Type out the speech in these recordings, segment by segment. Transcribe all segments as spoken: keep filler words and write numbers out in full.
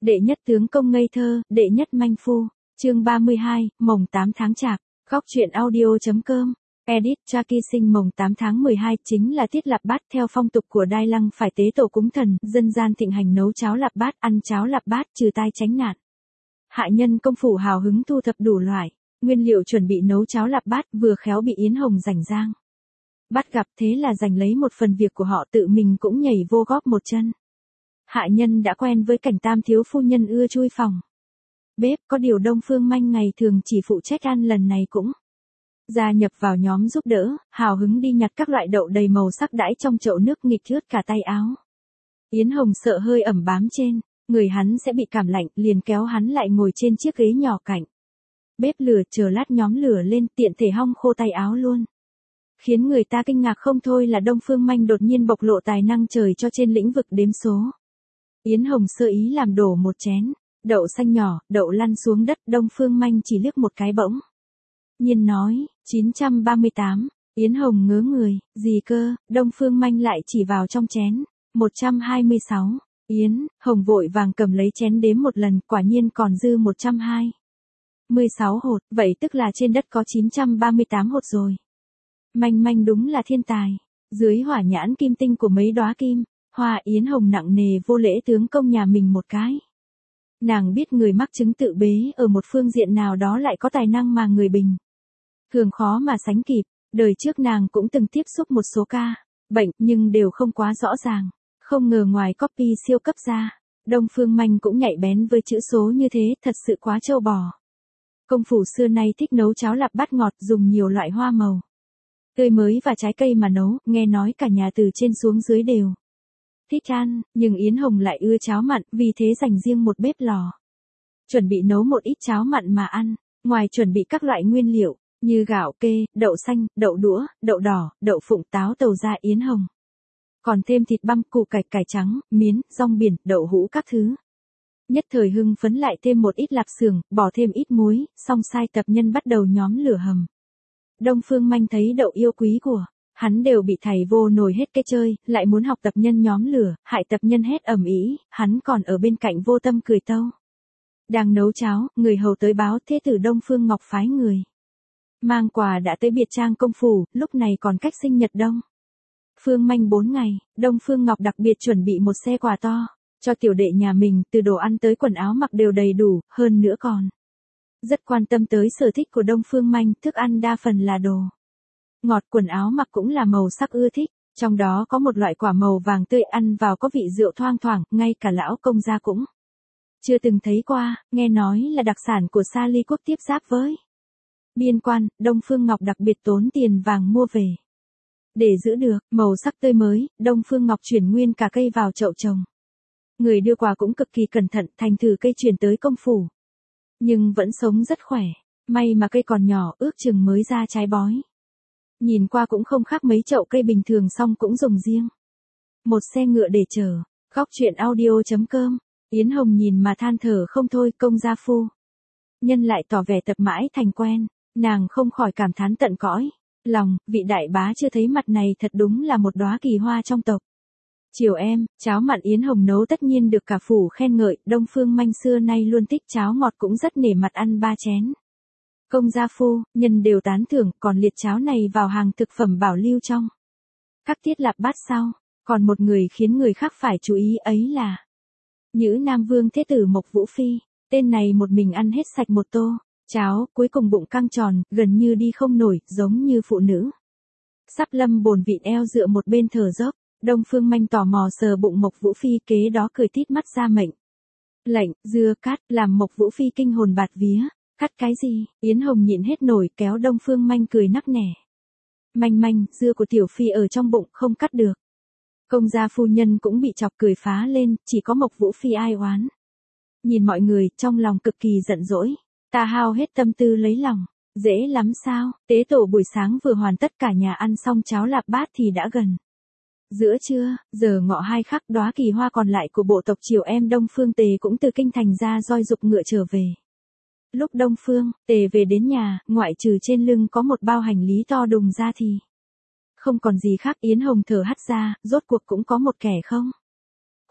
Đệ nhất tướng công ngây thơ, đệ nhất manh phu. Chương ba mươi hai, mồng tám tháng chạp. Góc truyện audio.com. Edit Jackie sinh mồng tám tháng mười hai chính là tiết lạp bát, theo phong tục của Đài Lăng phải tế tổ cúng thần, dân gian thịnh hành nấu cháo lạp bát, ăn cháo lạp bát trừ tai tránh nạn. Hạ nhân công phủ hào hứng thu thập đủ loại nguyên liệu chuẩn bị nấu cháo lạp bát, vừa khéo bị Yến Hồng rảnh rang bắt gặp, thế là giành lấy một phần việc của họ, tự mình cũng nhảy vô góp một chân. Hạ nhân đã quen với cảnh tam thiếu phu nhân ưa chui phòng bếp, có điều Đông Phương Manh ngày thường chỉ phụ trách ăn, lần này cũng gia nhập vào nhóm giúp đỡ, hào hứng đi nhặt các loại đậu đầy màu sắc đãi trong chậu nước, nghịch ướt cả tay áo. Yến Hồng sợ hơi ẩm bám trên người hắn sẽ bị cảm lạnh, liền kéo hắn lại ngồi trên chiếc ghế nhỏ cạnh bếp lửa, chờ lát nhóm lửa lên tiện thể hong khô tay áo luôn. Khiến người ta kinh ngạc không thôi là Đông Phương Manh đột nhiên bộc lộ tài năng trời cho trên lĩnh vực đếm số. Yến Hồng sơ ý làm đổ một chén đậu xanh nhỏ, đậu lăn xuống đất, Đông Phương Manh chỉ liếc một cái bỗng nhiên nói, chín trăm ba mươi tám. Yến Hồng ngớ người, gì cơ? Đông Phương Manh lại chỉ vào trong chén, một trăm hai mươi sáu. Yến Hồng vội vàng cầm lấy chén đếm một lần, quả nhiên còn dư một trăm hai mươi sáu hột, vậy tức là trên đất có chín trăm ba mươi tám hột rồi. Manh Manh đúng là thiên tài. Dưới hỏa nhãn kim tinh của mấy đóa kim hoa, Yến Hồng nặng nề vô lễ tướng công nhà mình một cái. Nàng biết người mắc chứng tự bế ở một phương diện nào đó lại có tài năng mà người bình thường khó mà sánh kịp. Đời trước nàng cũng từng tiếp xúc một số ca bệnh, nhưng đều không quá rõ ràng. Không ngờ ngoài copy siêu cấp ra, Đông Phương Manh cũng nhạy bén với chữ số như thế, thật sự quá trâu bò. Công phủ xưa nay thích nấu cháo lạp bát ngọt, dùng nhiều loại hoa màu tươi mới và trái cây mà nấu, nghe nói cả nhà từ trên xuống dưới đều thích ăn, nhưng Yến Hồng lại ưa cháo mặn, vì thế dành riêng một bếp lò. Chuẩn bị nấu một ít cháo mặn mà ăn, ngoài chuẩn bị các loại nguyên liệu như gạo kê, đậu xanh, đậu đũa, đậu đỏ, đậu phụng, táo tàu ra, Yến Hồng còn thêm thịt băm, củ cải, cải trắng, miến, rong biển, đậu hũ các thứ. Nhất thời hưng phấn lại thêm một ít lạp xưởng, bỏ thêm ít muối, xong sai tập nhân bắt đầu nhóm lửa hầm. Đông Phương Manh thấy đậu yêu quý của hắn đều bị thảy vô nồi hết cái chơi, lại muốn học tập nhân nhóm lửa, hại tập nhân hét ầm ĩ, hắn còn ở bên cạnh vô tâm cười tâu. Đang nấu cháo, người hầu tới báo thế tử Đông Phương Ngọc phái người mang quà đã tới biệt trang công phủ, lúc này còn cách sinh nhật Đông Phương Manh bốn ngày, Đông Phương Ngọc đặc biệt chuẩn bị một xe quà to cho tiểu đệ nhà mình, từ đồ ăn tới quần áo mặc đều đầy đủ, hơn nữa còn rất quan tâm tới sở thích của Đông Phương Manh, thức ăn đa phần là đồ ngọt, quần áo mặc cũng là màu sắc ưa thích, trong đó có một loại quả màu vàng tươi, ăn vào có vị rượu thoang thoảng, ngay cả lão công gia cũng chưa từng thấy qua, nghe nói là đặc sản của Sa Ly quốc tiếp giáp với biên quan. Đông Phương Ngọc đặc biệt tốn tiền vàng mua về để giữ được màu sắc tươi mới. Đông Phương Ngọc chuyển nguyên cả cây vào chậu trồng, người đưa quà cũng cực kỳ cẩn thận, thành thử cây chuyển tới công phủ nhưng vẫn sống rất khỏe, may mà cây còn nhỏ, ước chừng mới ra trái bói. Nhìn qua cũng không khác mấy chậu cây bình thường, xong cũng dùng riêng một xe ngựa để chở. Góc truyện audio.com. Yến Hồng nhìn mà than thở không thôi, công gia phu nhân lại tỏ vẻ tập mãi thành quen, nàng không khỏi cảm thán tận cõi lòng, vị đại bá chưa thấy mặt này thật đúng là một đóa kỳ hoa trong tộc. Chiều em, cháo mặn Yến Hồng nấu tất nhiên được cả phủ khen ngợi, Đông Phương Manh xưa nay luôn thích cháo ngọt cũng rất nể mặt ăn ba chén. Công gia phu nhân đều tán thưởng, còn liệt cháo này vào hàng thực phẩm bảo lưu trong các tiết lạp bát sau. Còn một người khiến người khác phải chú ý ấy là Nhữ Nam Vương Thế tử Mộc Vũ Phi, tên này một mình ăn hết sạch một tô cháo, cuối cùng bụng căng tròn, gần như đi không nổi, giống như phụ nữ sắp lâm bồn vịn eo dựa một bên thở dốc. Đông Phương Manh tò mò sờ bụng Mộc Vũ Phi, kế đó cười tít mắt ra mệnh lệnh, dưa cắt, làm Mộc Vũ Phi kinh hồn bạt vía. Cắt cái gì? Yến Hồng nhịn hết nổi, kéo Đông Phương Manh cười nắc nẻ. Manh Manh, dưa của tiểu phi ở trong bụng, không cắt được. Công gia phu nhân cũng bị chọc cười phá lên, chỉ có Mộc Vũ Phi ai oán. Nhìn mọi người, trong lòng cực kỳ giận dỗi. Ta hao hết tâm tư lấy lòng. Dễ lắm sao? Tế tổ buổi sáng vừa hoàn tất, cả nhà ăn xong cháo lạp bát thì đã gần giữa trưa, giờ ngọ hai khắc, đóa kỳ hoa còn lại của bộ tộc Triều em Đông Phương Tề cũng từ kinh thành ra roi dục ngựa trở về. Lúc Đông Phương Tề về đến nhà, ngoại trừ trên lưng có một bao hành lý to đùng ra thì không còn gì khác. Yến Hồng thở hắt ra, rốt cuộc cũng có một kẻ không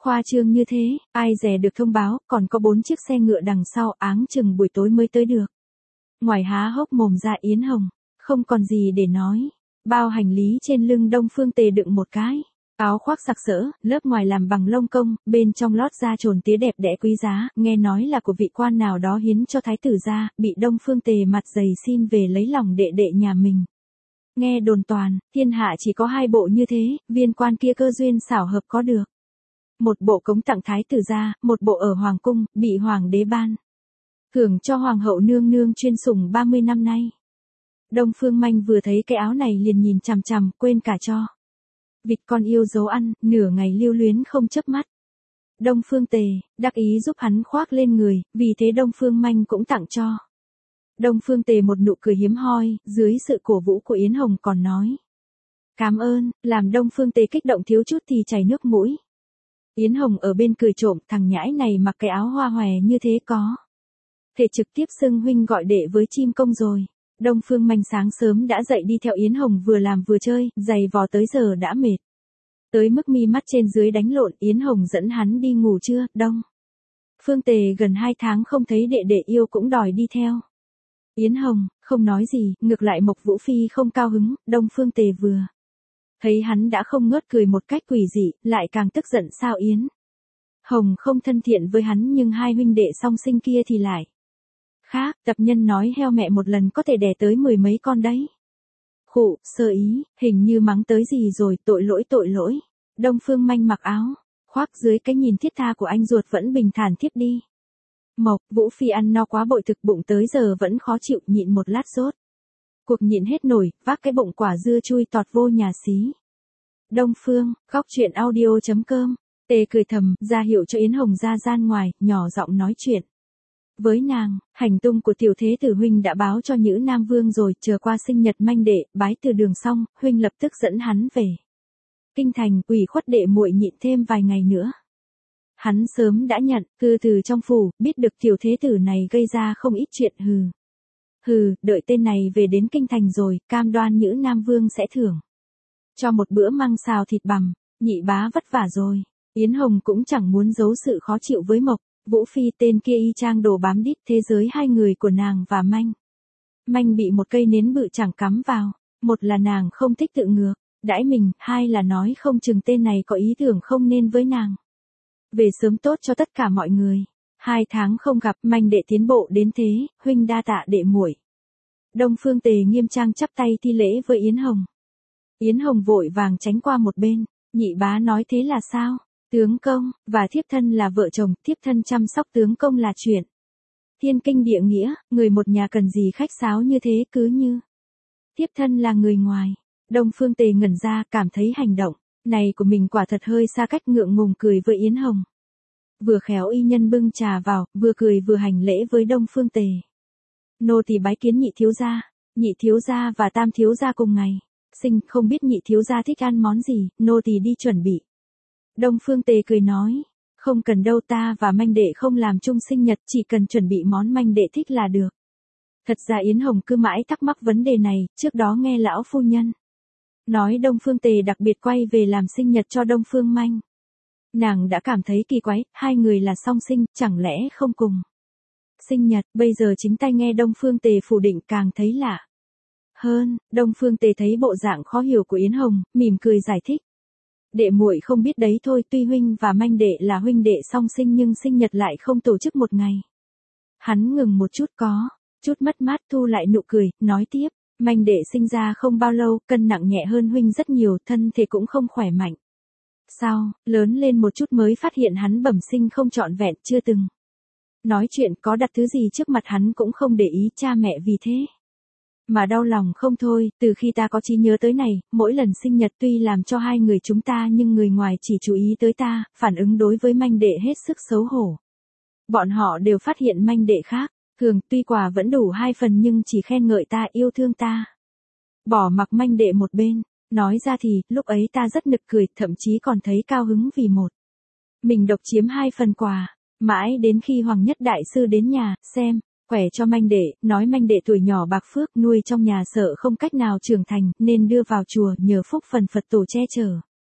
Khoa trương như thế, ai dè được thông báo, còn có bốn chiếc xe ngựa đằng sau áng chừng buổi tối mới tới được. Ngoài há hốc mồm ra Yến Hồng, không còn gì để nói. Bao hành lý trên lưng Đông Phương Tề đựng một cái. Áo khoác sặc sỡ, lớp ngoài làm bằng lông công, bên trong lót da trồn tía đẹp đẽ quý giá, nghe nói là của vị quan nào đó hiến cho thái tử gia, bị Đông Phương Tề mặt dày xin về lấy lòng đệ đệ nhà mình. Nghe đồn toàn, thiên hạ chỉ có hai bộ như thế, viên quan kia cơ duyên xảo hợp có được. Một bộ cống tặng thái tử gia, một bộ ở hoàng cung, bị hoàng đế ban. Thưởng cho hoàng hậu nương nương chuyên sủng ba mươi năm nay. Đông Phương Manh vừa thấy cái áo này liền nhìn chằm chằm, quên cả cho. Vịt con yêu dấu ăn, nửa ngày lưu luyến không chớp mắt. Đông Phương Tề, đắc ý giúp hắn khoác lên người, vì thế Đông Phương Manh cũng tặng cho. Đông Phương Tề một nụ cười hiếm hoi, dưới sự cổ vũ của Yến Hồng còn nói. Cảm ơn, làm Đông Phương Tề kích động thiếu chút thì chảy nước mũi. Yến Hồng ở bên cười trộm, thằng nhãi này mặc cái áo hoa hòe như thế có thể trực tiếp xưng huynh gọi đệ với chim công rồi. Đông Phương Manh sáng sớm đã dậy đi theo Yến Hồng vừa làm vừa chơi, giày vò tới giờ đã mệt. Tới mức mi mắt trên dưới đánh lộn, Yến Hồng dẫn hắn đi ngủ chưa, Đông Phương Tề gần hai tháng không thấy đệ đệ yêu cũng đòi đi theo. Yến Hồng, không nói gì, ngược lại Mộc Vũ Phi không cao hứng, Đông Phương Tề vừa thấy hắn đã không ngớt cười một cách quỷ dị, lại càng tức giận sao Yến Hồng không thân thiện với hắn nhưng hai huynh đệ song sinh kia thì lại khác, tập nhân nói heo mẹ một lần có thể đẻ tới mười mấy con đấy. Khụ, sơ ý, hình như mắng tới gì rồi, tội lỗi tội lỗi. Đông Phương Manh mặc áo, khoác dưới cái nhìn thiết tha của anh ruột vẫn bình thản thiếp đi. Mộc, Vũ Phi ăn no quá bội thực bụng tới giờ vẫn khó chịu nhịn một lát sốt. Cuộc nhịn hết nổi, vác cái bụng quả dưa chui tọt vô nhà xí. Đông Phương, góc chuyện audio chấm com. Tề cười thầm, ra hiệu cho Yến Hồng ra gian ngoài, nhỏ giọng nói chuyện. Với nàng, hành tung của tiểu thế tử huynh đã báo cho Nhữ Nam Vương rồi, chờ qua sinh nhật manh đệ, bái từ đường xong, huynh lập tức dẫn hắn về kinh thành, ủy khuất đệ muội nhịn thêm vài ngày nữa. Hắn sớm đã nhận, cư từ trong phủ, biết được tiểu thế tử này gây ra không ít chuyện hừ. Hừ, đợi tên này về đến kinh thành rồi, cam đoan Nhữ Nam Vương sẽ thưởng cho một bữa măng xào thịt bằm, nhị bá vất vả rồi. Yến Hồng cũng chẳng muốn giấu sự khó chịu với Mộc Vũ Phi, tên kia y chang đồ bám đít thế giới hai người của nàng và Manh. Manh bị một cây nến bự chẳng cắm vào, một là nàng không thích tự ngược đãi mình, hai là nói không chừng tên này có ý tưởng không nên với nàng. Về sớm tốt cho tất cả mọi người. Hai tháng không gặp, Manh đệ tiến bộ đến thế, huynh đa tạ đệ muội. Đông Phương Tề nghiêm trang chắp tay thi lễ với Yến Hồng. Yến Hồng vội vàng tránh qua một bên, nhị bá nói thế là sao? Tướng công, và thiếp thân là vợ chồng, thiếp thân chăm sóc tướng công là chuyện thiên kinh địa nghĩa, người một nhà cần gì khách sáo như thế cứ như thiếp thân là người ngoài. Đông Phương Tề ngẩn ra, cảm thấy hành động này của mình quả thật hơi xa cách, ngượng ngùng cười với Yến Hồng. Vừa khéo y nhân bưng trà vào, vừa cười vừa hành lễ với Đông Phương Tề. Nô tỳ bái kiến nhị thiếu gia. Nhị thiếu gia và tam thiếu gia cùng ngày sinh, không biết nhị thiếu gia thích ăn món gì, nô tỳ đi chuẩn bị. Đông Phương Tề cười nói, không cần đâu, ta và Manh đệ không làm chung sinh nhật, chỉ cần chuẩn bị món Manh đệ thích là được. Thật ra Yến Hồng cứ mãi thắc mắc vấn đề này, trước đó nghe lão phu nhân nói Đông Phương Tề đặc biệt quay về làm sinh nhật cho Đông Phương Manh. Nàng đã cảm thấy kỳ quái, hai người là song sinh, chẳng lẽ không cùng sinh nhật, bây giờ chính tay nghe Đông Phương Tề phủ định càng thấy lạ hơn. Đông Phương Tề thấy bộ dạng khó hiểu của Yến Hồng, mỉm cười giải thích. Đệ muội không biết đấy thôi, tuy huynh và Manh đệ là huynh đệ song sinh nhưng sinh nhật lại không tổ chức một ngày. Hắn ngừng một chút có chút mất mát, thu lại nụ cười, nói tiếp, Manh đệ sinh ra không bao lâu, cân nặng nhẹ hơn huynh rất nhiều, thân thể cũng không khỏe mạnh. Sao, lớn lên một chút mới phát hiện hắn bẩm sinh không trọn vẹn, chưa từng nói chuyện, có đặt thứ gì trước mặt hắn cũng không để ý, cha mẹ vì thế mà đau lòng không thôi. Từ khi ta có trí nhớ tới này, mỗi lần sinh nhật tuy làm cho hai người chúng ta nhưng người ngoài chỉ chú ý tới ta, phản ứng đối với Manh đệ hết sức xấu hổ. Bọn họ đều phát hiện Manh đệ khác thường, tuy quà vẫn đủ hai phần nhưng chỉ khen ngợi ta, yêu thương ta, bỏ mặc Manh đệ một bên. Nói ra thì, lúc ấy ta rất nực cười, thậm chí còn thấy cao hứng vì một mình độc chiếm hai phần quà. Mãi đến khi Hoàng Nhất Đại Sư đến nhà, xem khỏe cho Manh đệ, nói Manh đệ tuổi nhỏ bạc phước, nuôi trong nhà sợ không cách nào trưởng thành, nên đưa vào chùa nhờ phúc phần Phật tổ che chở.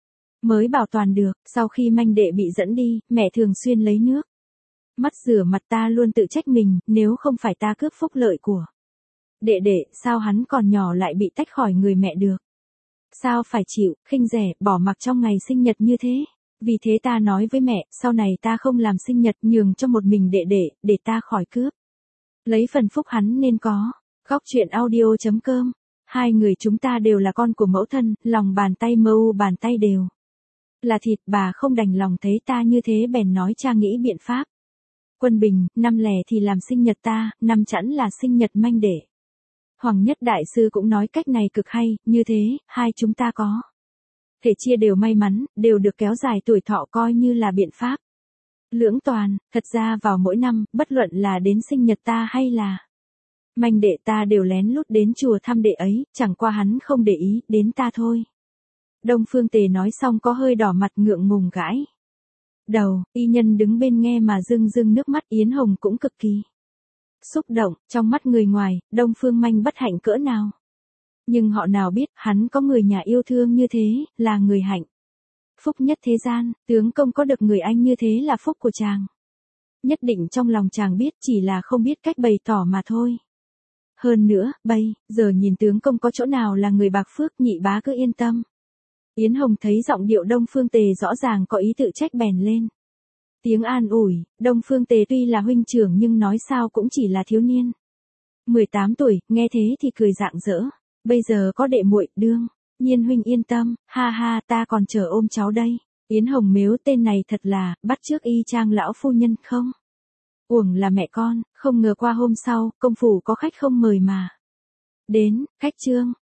mới bảo toàn được, sau khi manh đệ bị dẫn đi, mẹ thường xuyên lấy nước mắt rửa mặt, ta luôn tự trách mình, nếu không phải ta cướp phúc lợi của đệ đệ, sao hắn còn nhỏ lại bị tách khỏi người mẹ được? Sao phải chịu, khinh rẻ, bỏ mặc trong ngày sinh nhật như thế? Vì thế ta nói với mẹ, sau này ta không làm sinh nhật, nhường cho một mình đệ đệ, để ta khỏi cướp lấy phần phúc hắn nên có. Góc truyện audio chấm com. Hai người chúng ta đều là con của mẫu thân, lòng bàn tay mơ u bàn tay đều là thịt, bà không đành lòng thấy ta như thế bèn nói cha nghĩ biện pháp. Quân bình, năm lẻ thì làm sinh nhật ta, năm chẵn là sinh nhật manh đệ. Hoàng Nhất Đại Sư cũng nói cách này cực hay, như thế, hai chúng ta có thể chia đều may mắn, đều được kéo dài tuổi thọ, coi như là biện pháp lưỡng toàn. Thật ra vào mỗi năm, bất luận là đến sinh nhật ta hay là manh đệ ta đều lén lút đến chùa thăm đệ ấy, chẳng qua hắn không để ý đến ta thôi. Đông Phương Tề nói xong có hơi đỏ mặt ngượng ngùng gãi đầu, y nhân đứng bên nghe mà rưng rưng nước mắt. Yến Hồng cũng cực kỳ xúc động, trong mắt người ngoài, Đông Phương Manh bất hạnh cỡ nào. Nhưng họ nào biết, hắn có người nhà yêu thương như thế, là người hạnh phúc nhất thế gian, tướng công có được người anh như thế là phúc của chàng. Nhất định trong lòng chàng biết, chỉ là không biết cách bày tỏ mà thôi. Hơn nữa, bây giờ nhìn tướng công có chỗ nào là người bạc phước, nhị bá cứ yên tâm. Yến Hồng thấy giọng điệu Đông Phương Tề rõ ràng có ý tự trách bèn lên tiếng an ủi. Đông Phương Tề tuy là huynh trưởng nhưng nói sao cũng chỉ là thiếu niên mười tám tuổi, nghe thế thì cười rạng rỡ. Bây giờ có đệ muội, đương nhiên huynh yên tâm, ha ha, ta còn chờ ôm cháu đây. Yến Hồng mếu tên này thật là bắt chước y chang lão phu nhân không? Uổng là mẹ con. Không ngờ qua hôm sau, công phủ có khách không mời mà đến, khách Trương